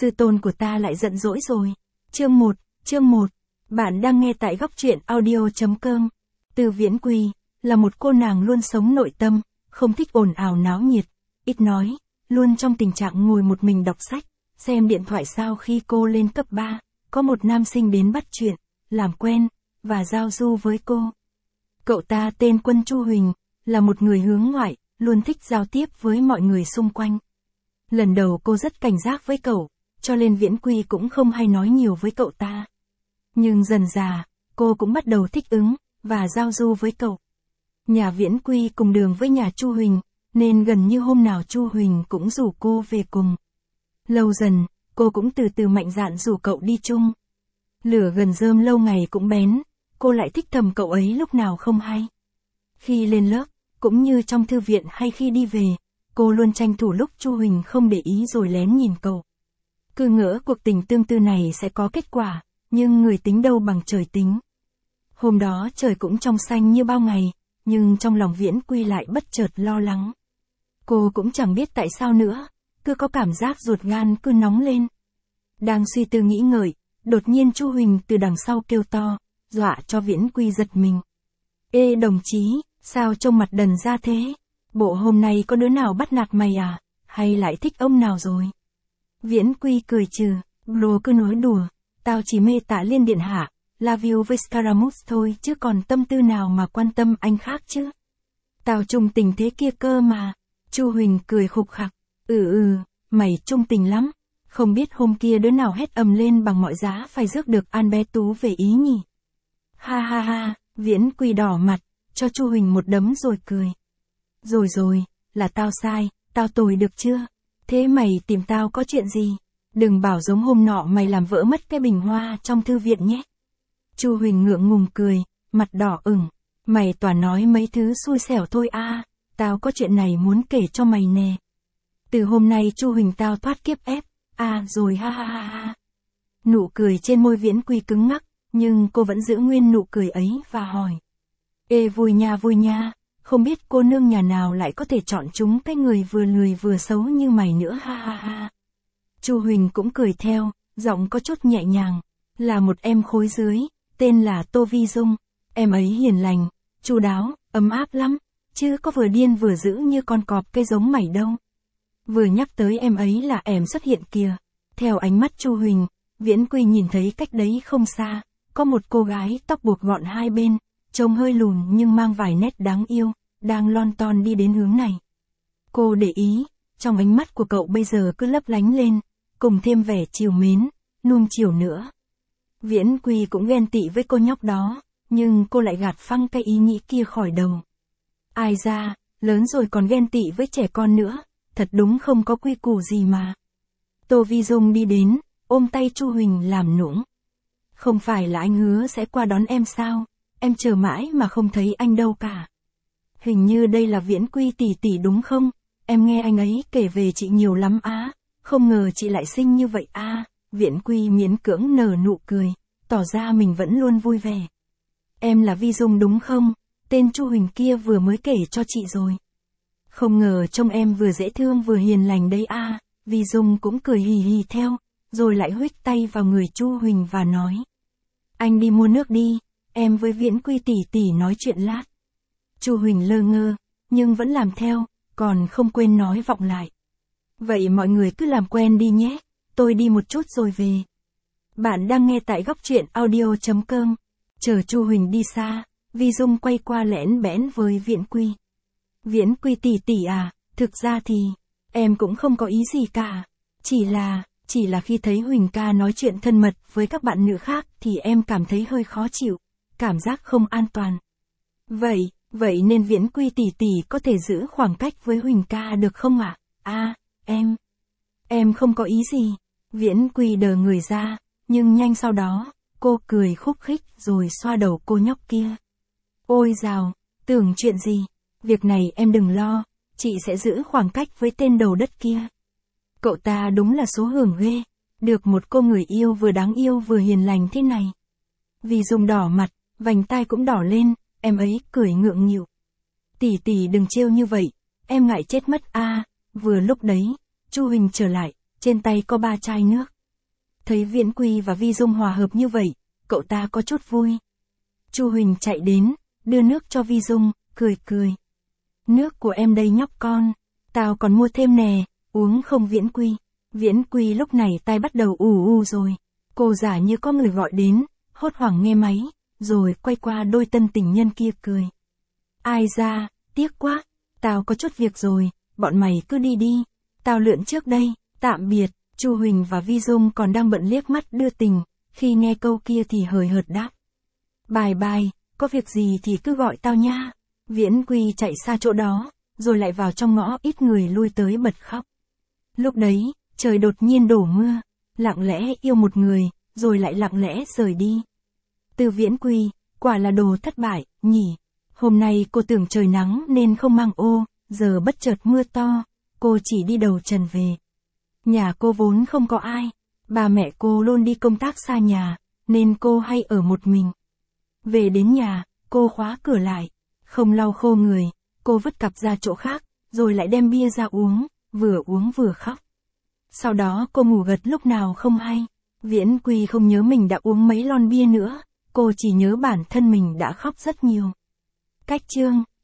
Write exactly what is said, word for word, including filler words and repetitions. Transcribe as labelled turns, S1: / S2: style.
S1: sư tôn của ta lại giận dỗi rồi. Chương một, chương một. Bạn đang nghe tại góc truyện audio.com. Từ Viễn Quy, là một cô nàng luôn sống nội tâm, không thích ồn ào náo nhiệt, ít nói, luôn trong tình trạng ngồi một mình đọc sách, xem điện thoại. Sau khi cô lên cấp ba, có một nam sinh đến bắt chuyện, làm quen, và giao du với cô. Cậu ta tên Quân Chu Huỳnh, là một người hướng ngoại, luôn thích giao tiếp với mọi người xung quanh. Lần đầu cô rất cảnh giác với cậu, cho nên Viễn Quy cũng không hay nói nhiều với cậu ta. Nhưng dần dà, cô cũng bắt đầu thích ứng, và giao du với cậu. Nhà Viễn Quy cùng đường với nhà Chu Huỳnh, nên gần như hôm nào Chu Huỳnh cũng rủ cô về cùng. Lâu dần, cô cũng từ từ mạnh dạn rủ cậu đi chung. Lửa gần rơm lâu ngày cũng bén, cô lại thích thầm cậu ấy lúc nào không hay. Khi lên lớp, cũng như trong thư viện hay khi đi về, cô luôn tranh thủ lúc Chu Huỳnh không để ý rồi lén nhìn cậu. Cứ ngỡ cuộc tình tương tư này sẽ có kết quả, nhưng người tính đâu bằng trời tính. Hôm đó trời cũng trong xanh như bao ngày, nhưng trong lòng Viễn Quy lại bất chợt lo lắng. Cô cũng chẳng biết tại sao nữa, cứ có cảm giác ruột gan cứ nóng lên. Đang suy tư nghĩ ngợi, đột nhiên Chu Huỳnh từ đằng sau kêu to, dọa cho Viễn Quy giật mình. Ê đồng chí, sao trông mặt đần ra thế? Bộ hôm nay có đứa nào bắt nạt mày à? Hay lại thích ông nào rồi? Viễn Quy cười trừ, bro cứ nói đùa, tao chỉ mê Tạ Liên điện hạ, love you với Scaramouche thôi chứ còn tâm tư nào mà quan tâm anh khác chứ. Tao trung tình thế kia cơ mà. Chu Huỳnh cười khục khặc, ừ ừ, mày trung tình lắm. Không biết hôm kia đứa nào hét ầm lên bằng mọi giá phải rước được An bé Tú về Ý nhỉ? Ha ha ha, Viễn Quy đỏ mặt, cho Chu Huỳnh một đấm rồi cười. Rồi rồi, là tao sai, tao tồi được chưa? Thế mày tìm tao có chuyện gì? Đừng bảo giống hôm nọ mày làm vỡ mất cái bình hoa trong thư viện nhé. Chu Huỳnh ngượng ngùng cười, mặt đỏ ửng. Mày toàn nói mấy thứ xui xẻo thôi à, tao có chuyện này muốn kể cho mày nè. Từ hôm nay Chu Huỳnh tao thoát kiếp ép, à rồi ha ha ha ha. Nụ cười trên môi Viễn Quy cứng ngắc, nhưng cô vẫn giữ nguyên nụ cười ấy và hỏi. Ê vui nha vui nha, không biết cô nương nhà nào lại có thể chọn chúng cái người vừa lười vừa xấu như mày nữa ha ha ha. Chu Huỳnh cũng cười theo, giọng có chút nhẹ nhàng, là một em khối dưới, tên là Tô Vi Dung, em ấy hiền lành, chu đáo, ấm áp lắm, chứ có vừa điên vừa dữ như con cọp cây giống mày đâu. Vừa nhắc tới em ấy là em xuất hiện kìa. Theo ánh mắt Chu Huỳnh, Viễn Quy nhìn thấy cách đấy không xa, có một cô gái tóc buộc gọn hai bên, trông hơi lùn nhưng mang vài nét đáng yêu, đang lon ton đi đến hướng này. Cô để ý, trong ánh mắt của cậu bây giờ cứ lấp lánh lên, cùng thêm vẻ trìu mến, nuông chiều nữa. Viễn Quy cũng ghen tị với cô nhóc đó, nhưng cô lại gạt phăng cái ý nghĩ kia khỏi đầu. Ai ra, lớn rồi còn ghen tị với trẻ con nữa, thật đúng không có quy củ gì mà. Tô Vi Dung đi đến, ôm tay Chu Huỳnh làm nũng. Không phải là anh hứa sẽ qua đón em sao, em chờ mãi mà không thấy anh đâu cả. Hình như đây là Viễn Quy tỷ tỷ đúng không, em nghe anh ấy kể về chị nhiều lắm á, không ngờ chị lại xinh như vậy à. Viễn Quy miễn cưỡng nở nụ cười, tỏ ra mình vẫn luôn vui vẻ. Em là Vi Dung đúng không, tên Chu Huỳnh kia vừa mới kể cho chị rồi. Không ngờ trông em vừa dễ thương vừa hiền lành đấy à. Vi Dung cũng cười hì hì theo, rồi lại huých tay vào người Chu Huỳnh và nói. Anh đi mua nước đi, em với Viễn Quy tỷ tỷ nói chuyện lát. Chu Huỳnh lơ ngơ, nhưng vẫn làm theo, còn không quên nói vọng lại. Vậy mọi người cứ làm quen đi nhé, tôi đi một chút rồi về. Bạn đang nghe tại góc truyện audio.com. Chờ Chu Huỳnh đi xa, Vi Dung quay qua lẽn bẽn với Viễn Quy. Viễn Quy tỷ tỷ à, thực ra thì, em cũng không có ý gì cả. Chỉ là, chỉ là khi thấy Huỳnh ca nói chuyện thân mật với các bạn nữ khác thì em cảm thấy hơi khó chịu, cảm giác không an toàn. Vậy, vậy nên Viễn Quy tỷ tỷ có thể giữ khoảng cách với Huỳnh ca được không ạ? À? À, em, em không có ý gì. Viễn Quy đờ người ra, nhưng nhanh sau đó, cô cười khúc khích rồi xoa đầu cô nhóc kia. Ôi dào, tưởng chuyện gì, việc này em đừng lo, chị sẽ giữ khoảng cách với tên đầu đất kia. Cậu ta đúng là số hưởng ghê, được một cô người yêu vừa đáng yêu vừa hiền lành thế này. Vì Dung đỏ mặt, vành tai cũng đỏ lên, em ấy cười ngượng nghịu. Tỷ tỷ đừng trêu như vậy, em ngại chết mất a. À. Vừa lúc đấy, Chu Huỳnh trở lại, trên tay có ba chai nước. Thấy Viễn Quy và Vi Dung hòa hợp như vậy, cậu ta có chút vui. Chu Huỳnh chạy đến, đưa nước cho Vi Dung, cười cười. Nước của em đây nhóc con, tao còn mua thêm nè, uống không Viễn Quy. Viễn Quy lúc này tai bắt đầu ù ù rồi. Cô giả như có người gọi đến, hốt hoảng nghe máy, rồi quay qua đôi tân tình nhân kia cười. Ai ra, tiếc quá, tao có chút việc rồi, bọn mày cứ đi đi, tao lượn trước đây, tạm biệt. Chu Huỳnh và Vi Dung còn đang bận liếc mắt đưa tình, khi nghe câu kia thì hời hợt đáp. Bài bài, có việc gì thì cứ gọi tao nha. Viễn Quy chạy xa chỗ đó, rồi lại vào trong ngõ ít người lui tới bật khóc. Lúc đấy, trời đột nhiên đổ mưa, lặng lẽ yêu một người, rồi lại lặng lẽ rời đi. Từ Viễn Quy, quả là đồ thất bại, nhỉ. Hôm nay cô tưởng trời nắng nên không mang ô, giờ bất chợt mưa to, cô chỉ đi đầu trần về. Nhà cô vốn không có ai, bà mẹ cô luôn đi công tác xa nhà, nên cô hay ở một mình. Về đến nhà, cô khóa cửa lại, không lau khô người, cô vứt cặp ra chỗ khác, rồi lại đem bia ra uống, vừa uống vừa khóc. Sau đó cô ngủ gật lúc nào không hay. Viễn Quy không nhớ mình đã uống mấy lon bia nữa, cô chỉ nhớ bản thân mình đã khóc rất nhiều. Cách chương